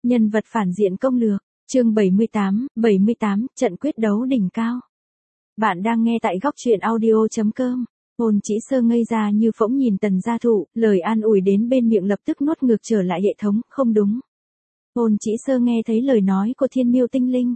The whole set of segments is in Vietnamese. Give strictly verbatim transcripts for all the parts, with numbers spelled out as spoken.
Nhân vật phản diện công lược, chương bảy mươi tám, bảy mươi tám, trận quyết đấu đỉnh cao. Bạn đang nghe tại góc truyện audio chấm com. Ôn Chỉ Sơ ngây ra như phỗng nhìn Tần Gia Thụ, lời an ủi đến bên miệng lập tức nuốt ngược trở lại hệ thống, không đúng. Ôn Chỉ Sơ nghe thấy lời nói của Thiên Miêu Tinh Linh.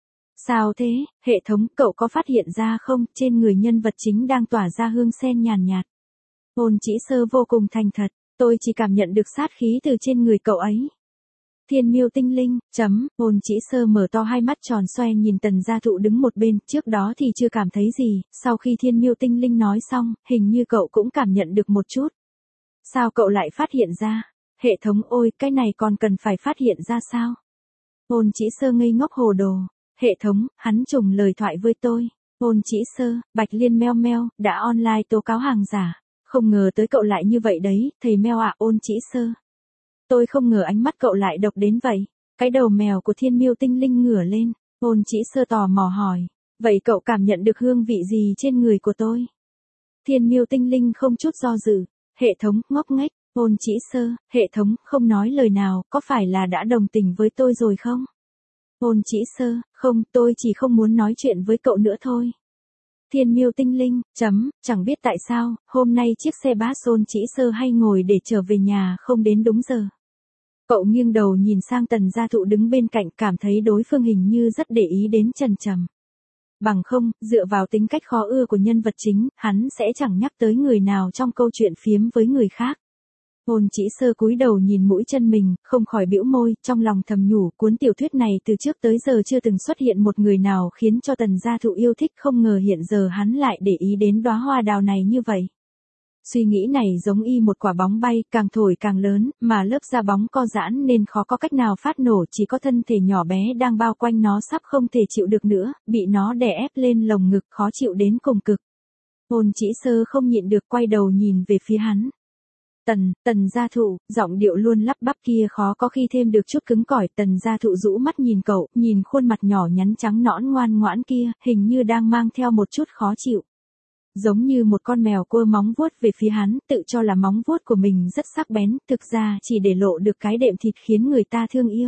Sao thế, hệ thống, cậu có phát hiện ra không, trên người nhân vật chính đang tỏa ra hương sen nhàn nhạt. Ôn Chỉ Sơ vô cùng thành thật, tôi chỉ cảm nhận được sát khí từ trên người cậu ấy. Thiên Miêu Tinh Linh, chấm, Ôn Chỉ Sơ mở to hai mắt tròn xoe nhìn Tần Gia Thụ đứng một bên, trước đó thì chưa cảm thấy gì, sau khi Thiên Miêu Tinh Linh nói xong, hình như cậu cũng cảm nhận được một chút. Sao cậu lại phát hiện ra? Hệ thống ôi, cái này còn cần phải phát hiện ra sao? Ôn Chỉ Sơ ngây ngốc hồ đồ, hệ thống, hắn trùng lời thoại với tôi. Ôn Chỉ Sơ, Bạch Liên meo meo, đã online tố cáo hàng giả, không ngờ tới cậu lại như vậy đấy, thầy meo ạ. Ôn Chỉ Sơ. Tôi không ngờ ánh mắt cậu lại độc đến vậy. Cái đầu mèo của Thiên Miêu Tinh Linh ngửa lên, Ôn Chỉ Sơ tò mò hỏi, vậy cậu cảm nhận được hương vị gì trên người của tôi? Thiên Miêu Tinh Linh không chút do dự, hệ thống, ngốc nghếch. Ôn Chỉ Sơ, hệ thống, không nói lời nào, có phải là đã đồng tình với tôi rồi không? Ôn Chỉ Sơ, không, tôi chỉ không muốn nói chuyện với cậu nữa thôi. Thiên Miêu Tinh Linh, chấm, chẳng biết tại sao, hôm nay chiếc xe bus Ôn Chỉ Sơ hay ngồi để trở về nhà không đến đúng giờ. Cậu nghiêng đầu nhìn sang Tần Gia Thụ đứng bên cạnh, cảm thấy đối phương hình như rất để ý đến Trần Trầm. Bằng không, dựa vào tính cách khó ưa của nhân vật chính, hắn sẽ chẳng nhắc tới người nào trong câu chuyện phiếm với người khác. Ôn Chỉ Sơ cúi đầu nhìn mũi chân mình, không khỏi bĩu môi, trong lòng thầm nhủ, cuốn tiểu thuyết này từ trước tới giờ chưa từng xuất hiện một người nào khiến cho Tần Gia Thụ yêu thích, không ngờ hiện giờ hắn lại để ý đến đóa hoa đào này như vậy. Suy nghĩ này giống y một quả bóng bay, càng thổi càng lớn, mà lớp da bóng co giãn nên khó có cách nào phát nổ, chỉ có thân thể nhỏ bé đang bao quanh nó sắp không thể chịu được nữa, bị nó đè ép lên lồng ngực, khó chịu đến cùng cực. Ôn Chỉ Sơ không nhịn được quay đầu nhìn về phía hắn. Tần, Tần Gia Thụ, giọng điệu luôn lắp bắp kia khó có khi thêm được chút cứng cỏi. Tần Gia Thụ rũ mắt nhìn cậu, nhìn khuôn mặt nhỏ nhắn trắng nõn ngoan ngoãn kia, hình như đang mang theo một chút khó chịu. Giống như một con mèo cua móng vuốt về phía hắn, tự cho là móng vuốt của mình rất sắc bén, thực ra chỉ để lộ được cái đệm thịt khiến người ta thương yêu.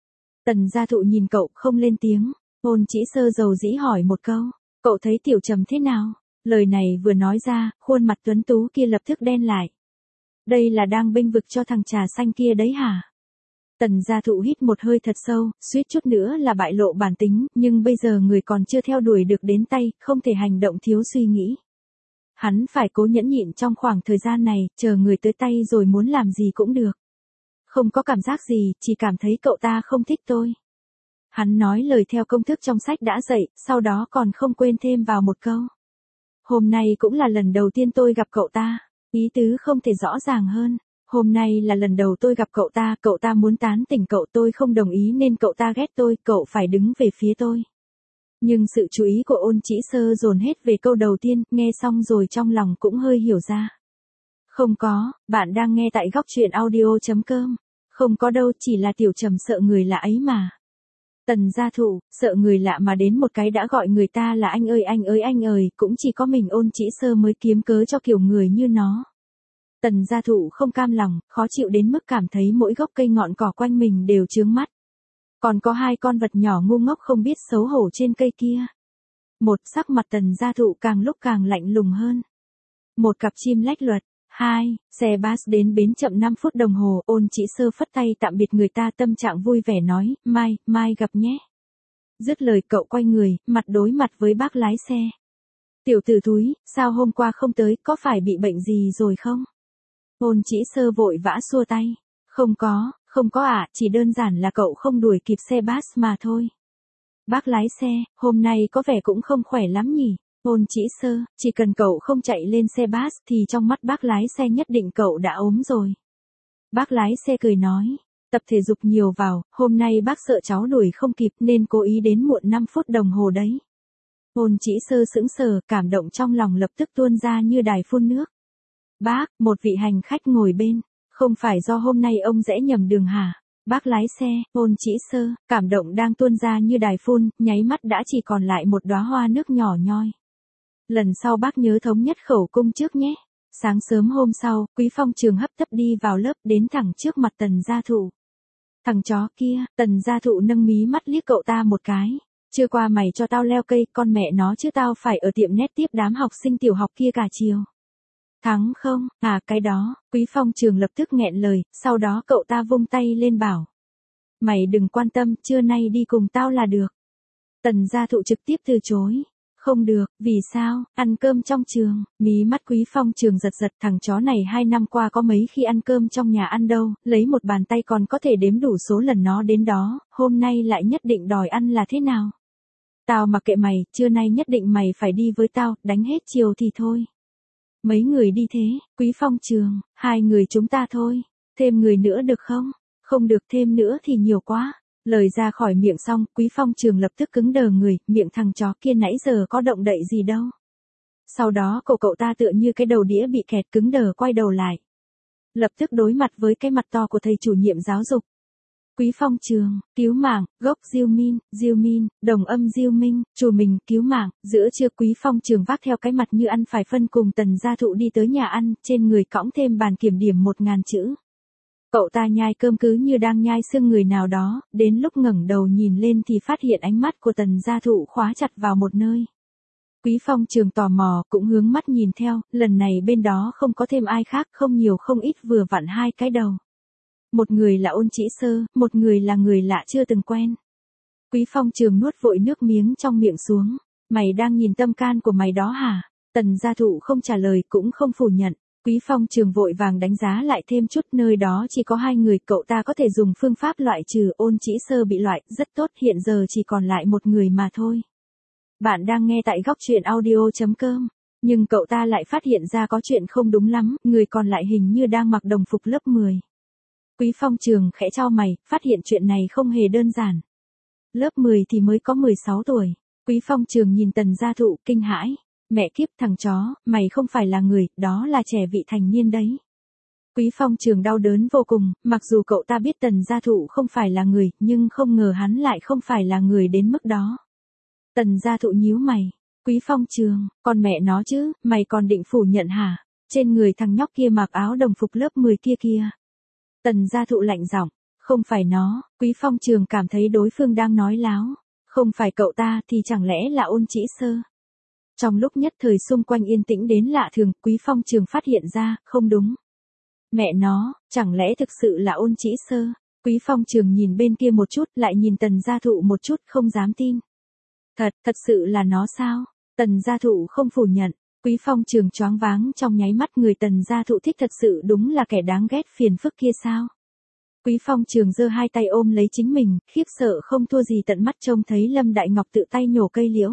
Tần Gia Thụ nhìn cậu, không lên tiếng. Ôn Chỉ Sơ dầu dĩ hỏi một câu, cậu thấy Tiểu Trầm thế nào? Lời này vừa nói ra, khuôn mặt tuấn tú kia lập tức đen lại. Đây là đang bênh vực cho thằng trà xanh kia đấy hả? Tần Gia Thụ hít một hơi thật sâu, suýt chút nữa là bại lộ bản tính, nhưng bây giờ người còn chưa theo đuổi được đến tay, không thể hành động thiếu suy nghĩ. Hắn phải cố nhẫn nhịn trong khoảng thời gian này, chờ người tới tay rồi muốn làm gì cũng được. Không có cảm giác gì, chỉ cảm thấy cậu ta không thích tôi. Hắn nói lời theo công thức trong sách đã dạy, sau đó còn không quên thêm vào một câu. Hôm nay cũng là lần đầu tiên tôi gặp cậu ta. Ý tứ không thể rõ ràng hơn. Hôm nay là lần đầu tôi gặp cậu ta, cậu ta muốn tán tỉnh cậu, tôi không đồng ý nên cậu ta ghét tôi, cậu phải đứng về phía tôi. Nhưng sự chú ý của Ôn Chỉ Sơ dồn hết về câu đầu tiên, nghe xong rồi trong lòng cũng hơi hiểu ra. Không có, bạn đang nghe tại góc truyện audio chấm com. Không có đâu, chỉ là Tiểu Trầm sợ người lạ ấy mà. Tần Gia Thụ, sợ người lạ mà đến một cái đã gọi người ta là anh ơi anh ơi anh ơi, cũng chỉ có mình Ôn Chỉ Sơ mới kiếm cớ cho kiểu người như nó. Tần Gia Thụ không cam lòng, khó chịu đến mức cảm thấy mỗi gốc cây ngọn cỏ quanh mình đều chướng mắt. Còn có hai con vật nhỏ ngu ngốc không biết xấu hổ trên cây kia. Một, sắc mặt Tần Gia Thụ càng lúc càng lạnh lùng hơn. Một cặp chim lách luật. Hai, xe bus đến bến chậm năm phút đồng hồ, Ôn Chỉ Sơ phất tay tạm biệt người ta, tâm trạng vui vẻ nói, mai, mai gặp nhé. Dứt lời cậu quay người, mặt đối mặt với bác lái xe. Tiểu tử thúi, sao hôm qua không tới, có phải bị bệnh gì rồi không? Ôn Chỉ Sơ vội vã xua tay. Không có, không có ạ, à, chỉ đơn giản là cậu không đuổi kịp xe bus mà thôi. Bác lái xe, hôm nay có vẻ cũng không khỏe lắm nhỉ? Ôn Chỉ Sơ, chỉ cần cậu không chạy lên xe bus thì trong mắt bác lái xe nhất định cậu đã ốm rồi. Bác lái xe cười nói, tập thể dục nhiều vào, hôm nay bác sợ cháu đuổi không kịp nên cố ý đến muộn năm phút đồng hồ đấy. Ôn Chỉ Sơ sững sờ, cảm động trong lòng lập tức tuôn ra như đài phun nước. Bác, một vị hành khách ngồi bên, không phải do hôm nay ông rẽ nhầm đường hả? Bác lái xe, Ôn Chỉ Sơ, cảm động đang tuôn ra như đài phun, nháy mắt đã chỉ còn lại một đóa hoa nước nhỏ nhoi. Lần sau bác nhớ thống nhất khẩu cung trước nhé. Sáng sớm hôm sau, Quý Phong Trường hấp tấp đi vào lớp, đến thẳng trước mặt Tần Gia Thụ. Thằng chó kia, Tần gia thụ nâng mí mắt liếc cậu ta một cái. Chưa qua mày cho tao leo cây, con mẹ nó chứ tao phải ở tiệm nét tiếp đám học sinh tiểu học kia cả chiều. Thắng không, à cái đó, Quý Phong Trường lập tức nghẹn lời, sau đó cậu ta vung tay lên bảo. Mày đừng quan tâm, trưa nay đi cùng tao là được. Tần gia thụ trực tiếp từ chối. Không được, vì sao, ăn cơm trong trường, mí mắt Quý Phong Trường giật giật, thằng chó này hai năm qua có mấy khi ăn cơm trong nhà ăn đâu, lấy một bàn tay còn có thể đếm đủ số lần nó đến đó, hôm nay lại nhất định đòi ăn là thế nào? Tao mặc kệ mày, trưa nay nhất định mày phải đi với tao, đánh hết chiều thì thôi. Mấy người đi thế, Quý Phong Trường, hai người chúng ta thôi, thêm người nữa được không? Không được, thêm nữa thì nhiều quá. Lời ra khỏi miệng xong, Quý Phong Trường lập tức cứng đờ người, miệng thằng chó kia nãy giờ có động đậy gì đâu. Sau đó cậu cậu ta tựa như cái đầu đĩa bị kẹt cứng đờ quay đầu lại. Lập tức đối mặt với cái mặt to của thầy chủ nhiệm giáo dục. Quý Phong Trường, cứu mạng, gốc Diêu Min, Diêu Min, đồng âm Diêu Minh, chùa mình, cứu mạng, giữa trưa Quý Phong Trường vác theo cái mặt như ăn phải phân cùng Tần gia thụ đi tới nhà ăn, trên người cõng thêm bàn kiểm điểm một ngàn chữ. Cậu ta nhai cơm cứ như đang nhai xương người nào đó, đến lúc ngẩng đầu nhìn lên thì phát hiện ánh mắt của Tần gia thụ khóa chặt vào một nơi. Quý Phong Trường tò mò, cũng hướng mắt nhìn theo, lần này bên đó không có thêm ai khác, không nhiều không ít vừa vặn hai cái đầu. Một người là Ôn Chỉ Sơ, một người là người lạ chưa từng quen. Quý Phong Trường nuốt vội nước miếng trong miệng xuống. Mày đang nhìn tâm can của mày đó hả? Tần gia thụ không trả lời cũng không phủ nhận. Quý Phong Trường vội vàng đánh giá lại thêm chút, nơi đó chỉ có hai người, cậu ta có thể dùng phương pháp loại trừ, Ôn Chỉ Sơ bị loại, rất tốt, hiện giờ chỉ còn lại một người mà thôi. Bạn đang nghe tại góc truyện audio chấm com, nhưng cậu ta lại phát hiện ra có chuyện không đúng lắm, người còn lại hình như đang mặc đồng phục lớp mười. Quý Phong Trường khẽ chau mày, phát hiện chuyện này không hề đơn giản. Lớp mười thì mới có mười sáu tuổi. Quý Phong Trường nhìn Tần gia thụ, kinh hãi. Mẹ kiếp, thằng chó, mày không phải là người, đó là trẻ vị thành niên đấy. Quý Phong Trường đau đớn vô cùng, mặc dù cậu ta biết Tần gia thụ không phải là người, nhưng không ngờ hắn lại không phải là người đến mức đó. Tần gia thụ nhíu mày. Quý Phong Trường, con mẹ nó chứ, mày còn định phủ nhận hả? Trên người thằng nhóc kia mặc áo đồng phục lớp mười kia kia. Tần gia thụ lạnh giọng, không phải nó. Quý Phong Trường cảm thấy đối phương đang nói láo. Không phải cậu ta thì chẳng lẽ là Ôn Chỉ Sơ? Trong lúc nhất thời xung quanh yên tĩnh đến lạ thường, Quý Phong Trường phát hiện ra, không đúng. Mẹ nó, chẳng lẽ thực sự là Ôn Chỉ Sơ? Quý Phong Trường nhìn bên kia một chút, lại nhìn Tần gia thụ một chút, không dám tin. Thật, thật sự là nó sao? Tần gia thụ không phủ nhận. Quý Phong Trường choáng váng trong nháy mắt, người Tần gia thụ thích thật sự đúng là kẻ đáng ghét phiền phức kia sao? Quý Phong Trường giơ hai tay ôm lấy chính mình, khiếp sợ không thua gì tận mắt trông thấy Lâm Đại Ngọc tự tay nhổ cây liễu.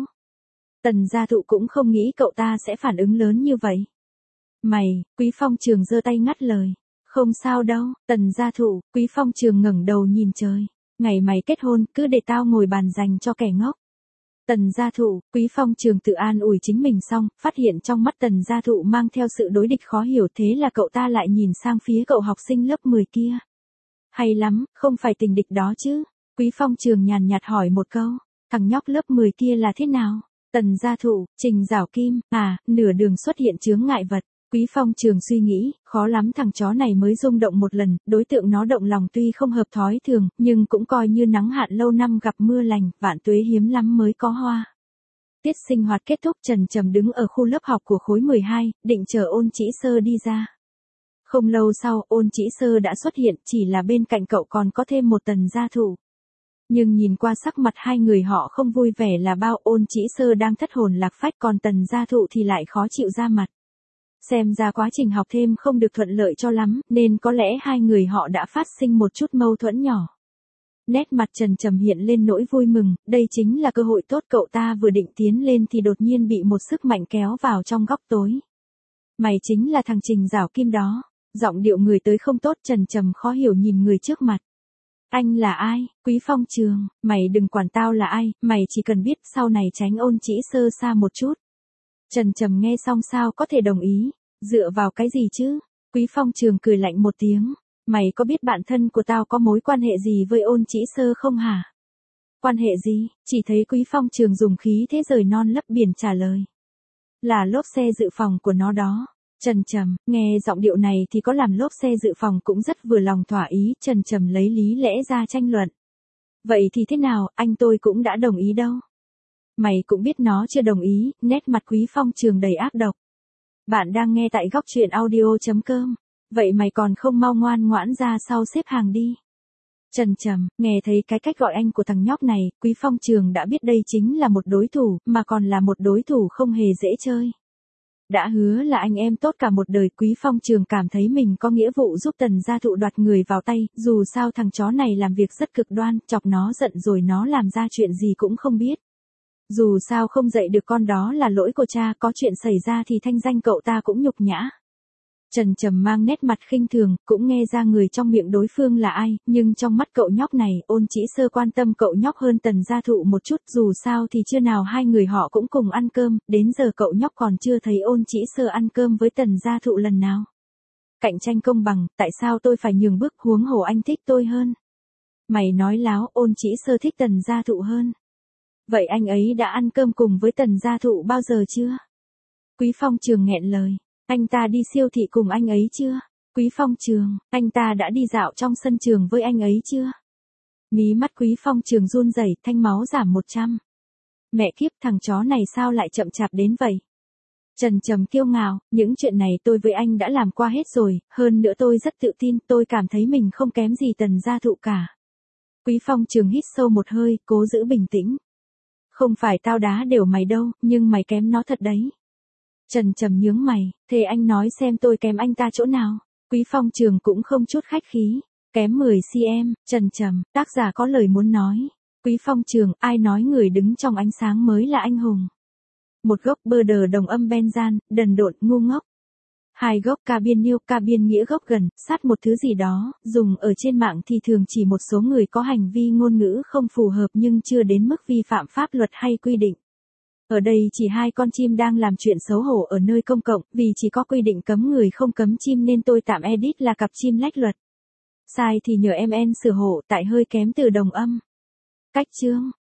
Tần gia thụ cũng không nghĩ cậu ta sẽ phản ứng lớn như vậy. Mày, Quý Phong Trường giơ tay ngắt lời. Không sao đâu, Tần gia thụ. Quý Phong Trường ngẩng đầu nhìn trời. Ngày mày kết hôn, cứ để tao ngồi bàn dành cho kẻ ngốc. Tần gia thụ. Quý Phong Trường tự an ủi chính mình xong, phát hiện trong mắt Tần gia thụ mang theo sự đối địch khó hiểu, thế là cậu ta lại nhìn sang phía cậu học sinh lớp mười kia. Hay lắm, không phải tình địch đó chứ? Quý Phong Trường nhàn nhạt hỏi một câu. Thằng nhóc lớp mười kia là thế nào? Tần gia thụ, Trình Giảo Kim, à, nửa đường xuất hiện chướng ngại vật. Quý Phong Trường suy nghĩ, khó lắm thằng chó này mới rung động một lần, đối tượng nó động lòng tuy không hợp thói thường, nhưng cũng coi như nắng hạn lâu năm gặp mưa lành, vạn tuế hiếm lắm mới có hoa. Tiết sinh hoạt kết thúc, Trần Trầm đứng ở khu lớp học của khối mười hai, định chờ Ôn Chỉ Sơ đi ra. Không lâu sau, Ôn Chỉ Sơ đã xuất hiện, chỉ là bên cạnh cậu còn có thêm một Tần gia thụ. Nhưng nhìn qua sắc mặt hai người họ không vui vẻ là bao, Ôn Chỉ Sơ đang thất hồn lạc phách, còn Tần gia thụ thì lại khó chịu ra mặt. Xem ra quá trình học thêm không được thuận lợi cho lắm, nên có lẽ hai người họ đã phát sinh một chút mâu thuẫn nhỏ. Nét mặt Trần Trầm hiện lên nỗi vui mừng, đây chính là cơ hội tốt, cậu ta vừa định tiến lên thì đột nhiên bị một sức mạnh kéo vào trong góc tối. Mày chính là thằng Trình Giảo Kim đó. Giọng điệu người tới không tốt, Trần Trầm khó hiểu nhìn người trước mặt. Anh là ai? Quý Phong Trường, mày đừng quản tao là ai, mày chỉ cần biết sau này tránh Ôn Chỉ Sơ xa một chút. Trần Trầm nghe xong sao có thể đồng ý, dựa vào cái gì chứ? Quý Phong Trường cười lạnh một tiếng, mày có biết bạn thân của tao có mối quan hệ gì với Ôn Chỉ Sơ không hả? Quan hệ gì? Chỉ thấy Quý Phong Trường dùng khí thế rời non lấp biển trả lời. Là lốp xe dự phòng của nó đó. Trần Trầm, nghe giọng điệu này thì có làm lốp xe dự phòng cũng rất vừa lòng thỏa ý, Trần Trầm lấy lý lẽ ra tranh luận. Vậy thì thế nào, anh tôi cũng đã đồng ý đâu. Mày cũng biết nó chưa đồng ý, nét mặt Quý Phong Trường đầy ác độc. Bạn đang nghe tại góc truyện audio.com. Vậy mày còn không mau ngoan ngoãn ra sau xếp hàng đi. Trần Trầm, nghe thấy cái cách gọi anh của thằng nhóc này, Quý Phong Trường đã biết đây chính là một đối thủ, mà còn là một đối thủ không hề dễ chơi. Đã hứa là anh em tốt cả một đời, Quý Phong Trường cảm thấy mình có nghĩa vụ giúp Tần gia thụ đoạt người vào tay, dù sao thằng chó này làm việc rất cực đoan, chọc nó giận rồi nó làm ra chuyện gì cũng không biết. Dù sao không dạy được con đó là lỗi của cha, có chuyện xảy ra thì thanh danh cậu ta cũng nhục nhã. Trần Trầm mang nét mặt khinh thường, cũng nghe ra người trong miệng đối phương là ai, nhưng trong mắt cậu nhóc này, Ôn Chỉ Sơ quan tâm cậu nhóc hơn Tần gia thụ một chút, dù sao thì chưa nào hai người họ cũng cùng ăn cơm, đến giờ cậu nhóc còn chưa thấy Ôn Chỉ Sơ ăn cơm với Tần gia thụ lần nào. Cạnh tranh công bằng, tại sao tôi phải nhường bước, huống hồ anh thích tôi hơn. Mày nói láo, Ôn Chỉ Sơ thích Tần gia thụ hơn. Vậy anh ấy đã ăn cơm cùng với Tần gia thụ bao giờ chưa? Quý Phong Trường nghẹn lời. Anh ta đi siêu thị cùng anh ấy chưa? Quý Phong Trường, anh ta đã đi dạo trong sân trường với anh ấy chưa? Mí mắt Quý Phong Trường run rẩy, thanh máu giảm một trăm. Mẹ kiếp, thằng chó này sao lại chậm chạp đến vậy? Trần Trầm kiêu ngạo, những chuyện này tôi với anh đã làm qua hết rồi, hơn nữa tôi rất tự tin, tôi cảm thấy mình không kém gì Tần gia thụ cả. Quý Phong Trường hít sâu một hơi, cố giữ bình tĩnh. Không phải tao đá đều mày đâu, nhưng mày kém nó thật đấy. Trần Trầm nhướng mày, thế anh nói xem tôi kém anh ta chỗ nào? Quý Phong Trường cũng không chút khách khí, kém mười xăng-ti-mét, Trần Trầm, tác giả có lời muốn nói. Quý Phong Trường, ai nói người đứng trong ánh sáng mới là anh hùng? Một gốc bơ đờ đồng âm benjan, đần độn, ngu ngốc. Hai gốc ca biên nhiêu, ca biên nghĩa gốc gần, sát một thứ gì đó, dùng ở trên mạng thì thường chỉ một số người có hành vi ngôn ngữ không phù hợp nhưng chưa đến mức vi phạm pháp luật hay quy định. Ở đây chỉ hai con chim đang làm chuyện xấu hổ ở nơi công cộng, vì chỉ có quy định cấm người không cấm chim nên tôi tạm edit là cặp chim lách luật. Sai thì nhờ em en sửa hộ, tại hơi kém từ đồng âm. Cách chương,